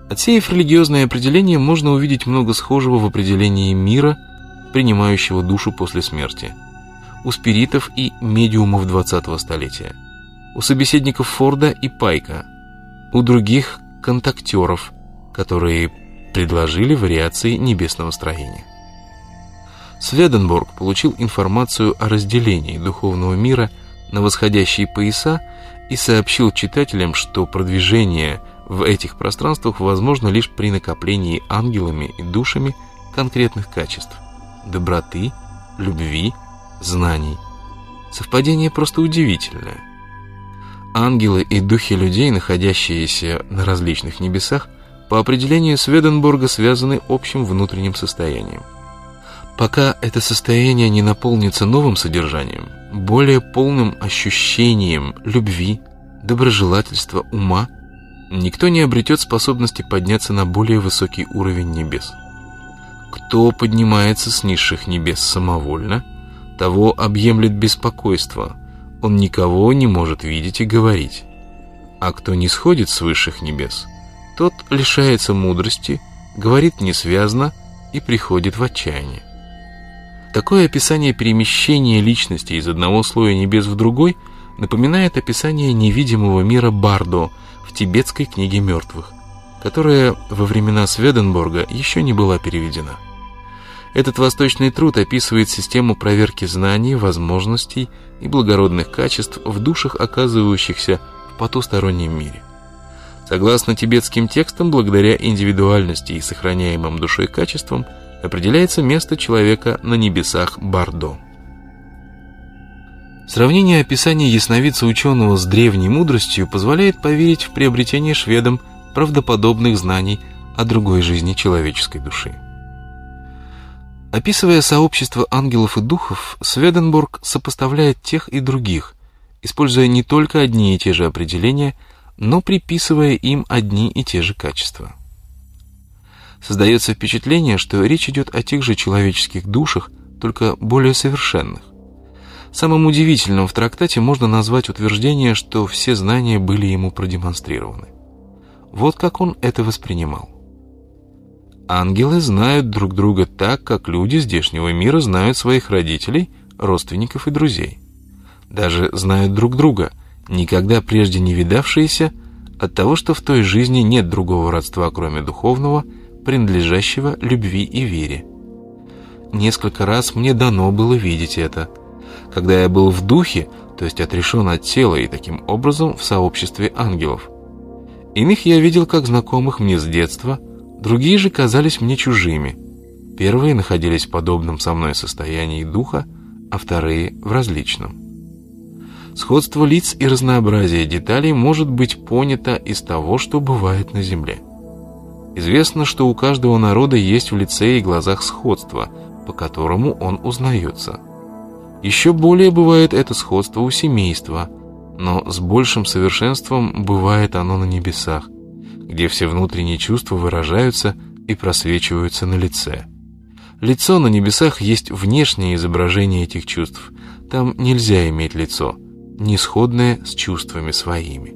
Отсеяв религиозное определение, можно увидеть много схожего в определении мира, принимающего душу после смерти, у спиритов и медиумов 20-го столетия, у собеседников Форда и Пайка, у других контактеров, которые предложили вариации небесного строения. Сведенборг получил информацию о разделении духовного мира на восходящие пояса и сообщил читателям, что продвижение в этих пространствах возможно лишь при накоплении ангелами и душами конкретных качеств – доброты, любви, знаний. Совпадение просто удивительное. Ангелы и духи людей, находящиеся на различных небесах, по определению Сведенборга связаны общим внутренним состоянием. Пока это состояние не наполнится новым содержанием, более полным ощущением любви, доброжелательства, ума, никто не обретет способности подняться на более высокий уровень небес. Кто поднимается с низших небес самовольно, того объемлет беспокойство, он никого не может видеть и говорить. А кто не сходит с высших небес, тот лишается мудрости, говорит несвязно и приходит в отчаяние. Такое описание перемещения личности из одного слоя небес в другой напоминает описание невидимого мира Бардо в тибетской книге мертвых, которая во времена Сведенборга еще не была переведена. Этот восточный труд описывает систему проверки знаний, возможностей и благородных качеств в душах, оказывающихся в потустороннем мире. Согласно тибетским текстам, благодаря индивидуальности и сохраняемым душой качествам, определяется место человека на небесах Бардо. Сравнение описания ясновидца ученого с древней мудростью позволяет поверить в приобретение шведом правдоподобных знаний о другой жизни человеческой души. Описывая сообщество ангелов и духов, Сведенборг сопоставляет тех и других, используя не только одни и те же определения, но приписывая им одни и те же качества. Создается впечатление, что речь идет о тех же человеческих душах, только более совершенных. Самым удивительным в трактате можно назвать утверждение, что все знания были ему продемонстрированы. Вот как он это воспринимал. Ангелы знают друг друга так, как люди здешнего мира знают своих родителей, родственников и друзей. Даже знают друг друга, никогда прежде не видавшиеся, от того, что в той жизни нет другого родства, кроме духовного, принадлежащего любви и вере. Несколько раз мне дано было видеть это, когда я был в духе, то есть отрешен от тела и таким образом в сообществе ангелов. Иных я видел как знакомых мне с детства, другие же казались мне чужими. Первые находились в подобном со мной состоянии духа, а вторые в различном. Сходство лиц и разнообразие деталей может быть понято из того, что бывает на Земле. Известно, что у каждого народа есть в лице и глазах сходство, по которому он узнается. Еще более бывает это сходство у семейства, но с большим совершенством бывает оно на небесах, где все внутренние чувства выражаются и просвечиваются на лице. Лицо на небесах есть внешнее изображение этих чувств. Там нельзя иметь лицо, не сходное с чувствами своими.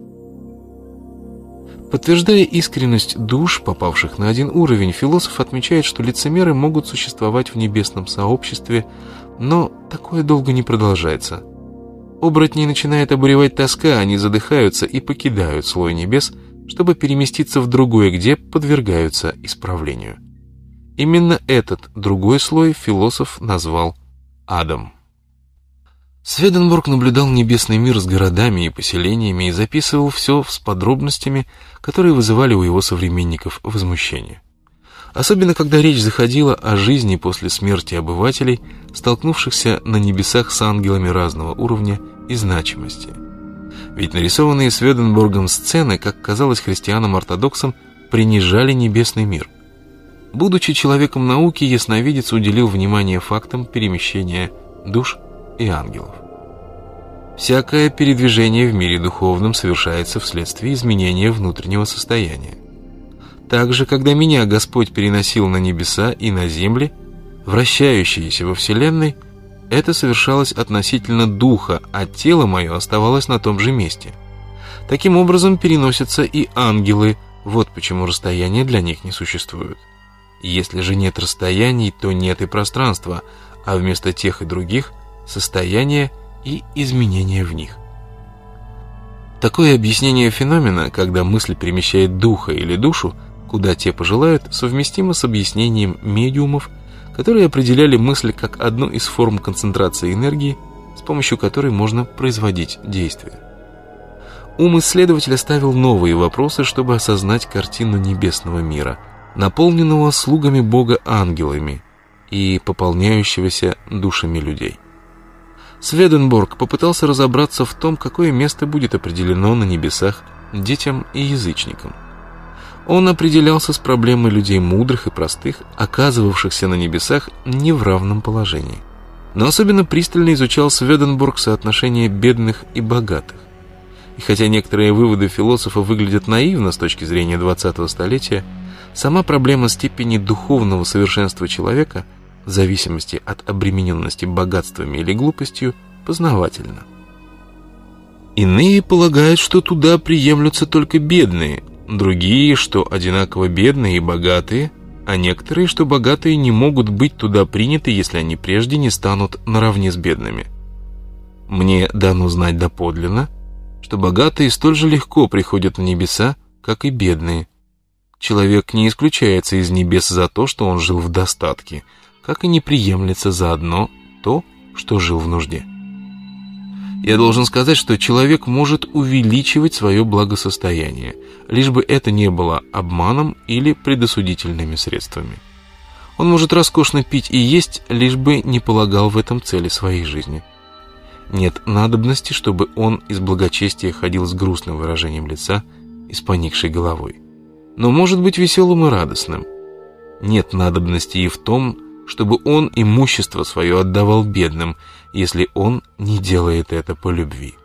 Подтверждая искренность душ, попавших на один уровень, философ отмечает, что лицемеры могут существовать в небесном сообществе, но такое долго не продолжается. Оборотней начинает обуревать тоска, они задыхаются и покидают слой небес, чтобы переместиться в другой, где подвергаются исправлению. Именно этот другой слой философ назвал адом. Сведенборг наблюдал небесный мир с городами и поселениями и записывал все с подробностями, которые вызывали у его современников возмущение. Особенно, когда речь заходила о жизни после смерти обывателей, столкнувшихся на небесах с ангелами разного уровня и значимости. Ведь нарисованные Сведенборгом сцены, как казалось христианам-ортодоксам, принижали небесный мир. Будучи человеком науки, ясновидец уделил внимание фактам перемещения душ и ангелов. Всякое передвижение в мире духовном совершается вследствие изменения внутреннего состояния. Также, когда меня Господь переносил на небеса и на земли, вращающиеся во Вселенной, это совершалось относительно духа, а тело мое оставалось на том же месте. Таким образом переносятся и ангелы, Вот почему расстояния для них не существует. Если же нет расстояний, то нет и пространства, а вместо тех и других – состояния и изменения в них. Такое объяснение феномена, когда мысль перемещает духа или душу, куда те пожелают, совместимо с объяснением медиумов, которые определяли мысль как одну из форм концентрации энергии, с помощью которой можно производить действия. Ум исследователя ставил новые вопросы, чтобы осознать картину небесного мира, наполненного слугами Бога ангелами и пополняющегося душами людей. Сведенборг попытался разобраться в том, какое место будет определено на небесах детям и язычникам. Он определялся с проблемой людей мудрых и простых, оказывавшихся на небесах не в равном положении. Но особенно пристально изучал Сведенборг соотношение бедных и богатых. И хотя некоторые выводы философа выглядят наивно с точки зрения 20-го столетия, сама проблема степени духовного совершенства человека в зависимости от обремененности богатствами или глупостью познавательна. Иные полагают, что туда приемлются только бедные, другие, что одинаково бедные и богатые, а некоторые, что богатые не могут быть туда приняты, если они прежде не станут наравне с бедными. Мне дано знать доподлинно, что богатые столь же легко приходят на небеса, как и бедные. Человек не исключается из небес за то, что он жил в достатке, как и не приемлется заодно то, что жил в нужде. Я должен сказать, что человек может увеличивать свое благосостояние, лишь бы это не было обманом или предосудительными средствами. Он может роскошно пить и есть, лишь бы не полагал в этом цели своей жизни. Нет надобности, чтобы он из благочестия ходил с грустным выражением лица и с поникшей головой, но может быть веселым и радостным. Нет надобности и в том, чтобы он имущество свое отдавал бедным, если он не делает это по любви.